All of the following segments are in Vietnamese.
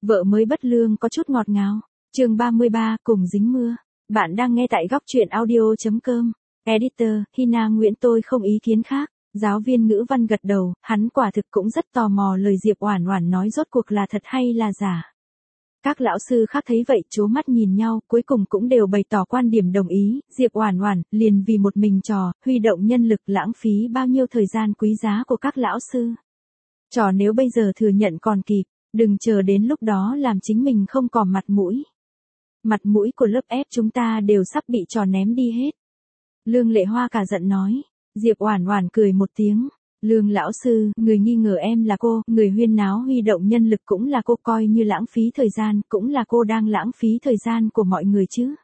Vợ mới bất lương có chút ngọt ngào. Chương 33, cùng dính mưa. Bạn đang nghe tại góc truyện audio.com. Editor, Hina Nguyễn. Tôi không ý kiến khác. Giáo viên ngữ văn gật đầu, hắn quả thực cũng rất tò mò lời Diệp Oản Oản nói rốt cuộc là thật hay là giả. Các lão sư khác thấy vậy trố mắt nhìn nhau, cuối cùng cũng đều bày tỏ quan điểm đồng ý. Diệp Oản Oản liền vì một mình trò, huy động nhân lực lãng phí bao nhiêu thời gian quý giá của các lão sư. Trò nếu bây giờ thừa nhận còn kịp, đừng chờ đến lúc đó làm chính mình không còn mặt mũi. Mặt mũi của lớp F chúng ta đều sắp bị trò ném đi hết. Lương Lệ Hoa cả giận nói. Diệp Oản Oản cười một tiếng. Lương lão sư, người nghi ngờ em là cô, người huyên náo huy động nhân lực cũng là cô, coi như lãng phí thời gian, cũng là cô đang lãng phí thời gian của mọi người chứ.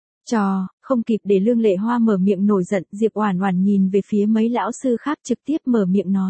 Trò, không kịp để Lương Lệ Hoa mở miệng nổi giận, Diệp Oản Oản nhìn về phía mấy lão sư khác trực tiếp mở miệng nói.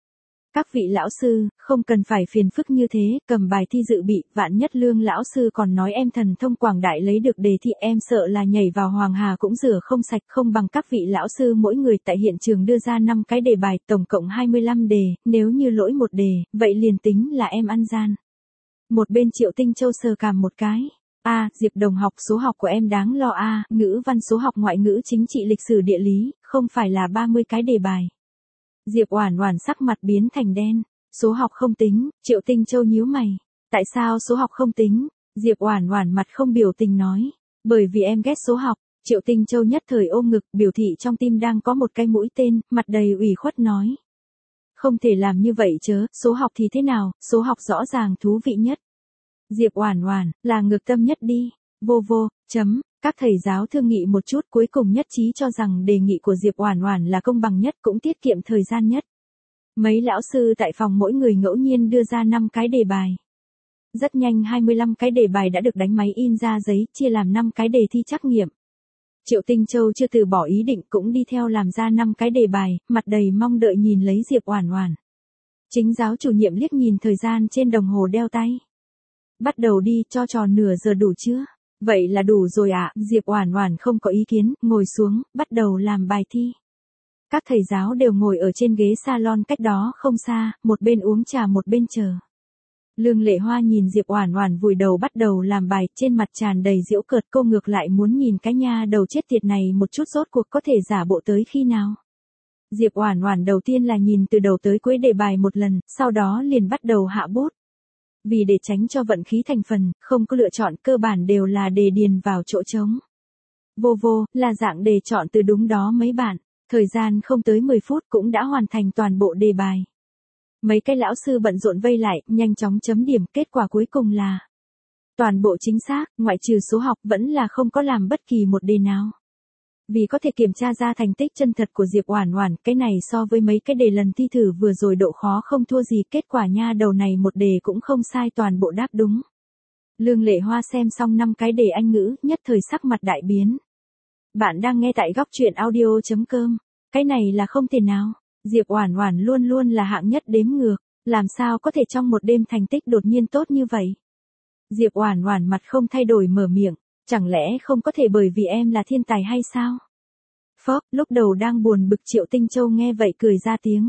Các vị lão sư, không cần phải phiền phức như thế, cầm bài thi dự bị, vạn nhất Lương lão sư còn nói em thần thông quảng đại lấy được đề thi, em sợ là nhảy vào Hoàng Hà cũng rửa không sạch, không bằng các vị lão sư mỗi người tại hiện trường đưa ra 5 cái đề bài, tổng cộng 25 đề, nếu như lỗi một đề, vậy liền tính là em ăn gian. Một bên Triệu Tinh Châu sờ cằm một cái. Diệp đồng học, số học của em đáng lo ngữ văn, số học, ngoại ngữ, chính trị, lịch sử, địa lý, không phải là 30 cái đề bài. Diệp Oản Oản sắc mặt biến thành đen. Số học không tính. Triệu Tinh Châu nhíu mày. Tại sao số học không tính? Diệp Oản Oản mặt không biểu tình nói. Bởi vì em ghét số học. Triệu Tinh Châu nhất thời ôm ngực, biểu thị trong tim đang có một cái mũi tên, mặt đầy ủy khuất nói. Không thể làm như vậy chớ, số học thì thế nào, số học rõ ràng thú vị nhất. Diệp Oản Oản, là ngược tâm nhất đi. Vô, các thầy giáo thương nghị một chút cuối cùng nhất trí cho rằng đề nghị của Diệp Oản Oản là công bằng nhất cũng tiết kiệm thời gian nhất. Mấy lão sư tại phòng mỗi người ngẫu nhiên đưa ra 5 cái đề bài. Rất nhanh 25 cái đề bài đã được đánh máy in ra giấy, chia làm 5 cái đề thi trắc nghiệm. Triệu Tinh Châu chưa từ bỏ ý định cũng đi theo làm ra 5 cái đề bài, mặt đầy mong đợi nhìn lấy Diệp Oản Oản. Chính giáo chủ nhiệm liếc nhìn thời gian trên đồng hồ đeo tay. Bắt đầu đi, cho trò nửa giờ đủ chưa? Vậy là đủ rồi ạ. Diệp Oản Oản không có ý kiến, ngồi xuống, bắt đầu làm bài thi. Các thầy giáo đều ngồi ở trên ghế salon cách đó không xa, một bên uống trà một bên chờ. Lương Lệ Hoa nhìn Diệp Oản Oản vùi đầu bắt đầu làm bài, trên mặt tràn đầy giễu cợt, cô ngược lại muốn nhìn cái nha đầu chết tiệt này một chút rốt cuộc có thể giả bộ tới khi nào. Diệp Oản Oản đầu tiên là nhìn từ đầu tới cuối đề bài một lần, sau đó liền bắt đầu hạ bút. Vì để tránh cho vận khí thành phần, không có lựa chọn, cơ bản đều là đề điền vào chỗ trống. Vô, là dạng đề chọn từ đúng đó mấy bạn. Thời gian không tới 10 phút cũng đã hoàn thành toàn bộ đề bài. Mấy cái lão sư bận rộn vây lại, nhanh chóng chấm điểm, kết quả cuối cùng là toàn bộ chính xác, ngoại trừ số học vẫn là không có làm bất kỳ một đề nào. Vì có thể kiểm tra ra thành tích chân thật của Diệp Oản Oản, cái này so với mấy cái đề lần thi thử vừa rồi độ khó không thua gì, kết quả nha đầu này một đề cũng không sai, toàn bộ đáp đúng. Lương Lệ Hoa xem xong 5 cái đề Anh ngữ, nhất thời sắc mặt đại biến. Bạn đang nghe tại góc truyện audio.com. Cái này là không thể nào. Diệp Oản Oản luôn luôn là hạng nhất đếm ngược, làm sao có thể trong một đêm thành tích đột nhiên tốt như vậy? Diệp Oản Oản mặt không thay đổi mở miệng, chẳng lẽ không có thể bởi vì em là thiên tài hay sao? Phốc, lúc đầu đang buồn bực Triệu Tinh Châu nghe vậy cười ra tiếng.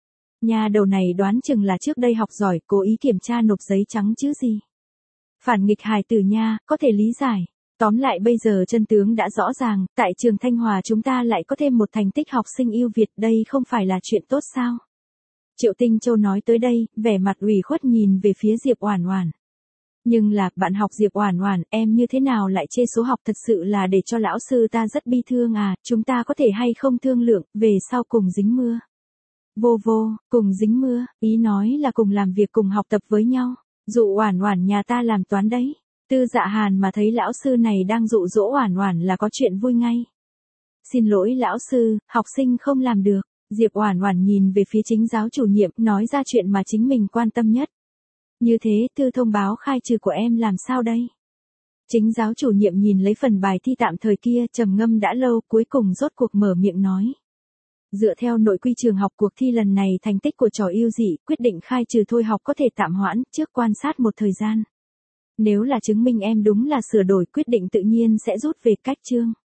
Nhà đầu này đoán chừng là trước đây học giỏi, cố ý kiểm tra nộp giấy trắng chứ gì. Phản nghịch hài tử nha, có thể lý giải. Tóm lại bây giờ chân tướng đã rõ ràng, tại trường Thanh Hòa chúng ta lại có thêm một thành tích học sinh ưu việt, đây không phải là chuyện tốt sao? Triệu Tinh Châu nói tới đây, vẻ mặt ủy khuất nhìn về phía Diệp Oản Oản. Nhưng là, bạn học Diệp Oản Oản, em như thế nào lại chê số học, thật sự là để cho lão sư ta rất bi thương chúng ta có thể hay không thương lượng, về sau cùng dính mưa. Vô, cùng dính mưa, ý nói là cùng làm việc cùng học tập với nhau, dụ Oản Oản nhà ta làm toán đấy. Tư Dạ Hàn mà thấy lão sư này đang dụ dỗ Oản Oản là có chuyện vui ngay. Xin lỗi lão sư, học sinh không làm được. Diệp Oản Oản nhìn về phía chính giáo chủ nhiệm, nói ra chuyện mà chính mình quan tâm nhất. Như thế, thư thông báo khai trừ của em làm sao đây? Chính giáo chủ nhiệm nhìn lấy phần bài thi tạm thời kia, trầm ngâm đã lâu, cuối cùng rốt cuộc mở miệng nói. Dựa theo nội quy trường học, cuộc thi lần này thành tích của trò ưu dị, quyết định khai trừ thôi học có thể tạm hoãn, trước quan sát một thời gian. Nếu là chứng minh em đúng là sửa đổi, quyết định tự nhiên sẽ rút về cách chương.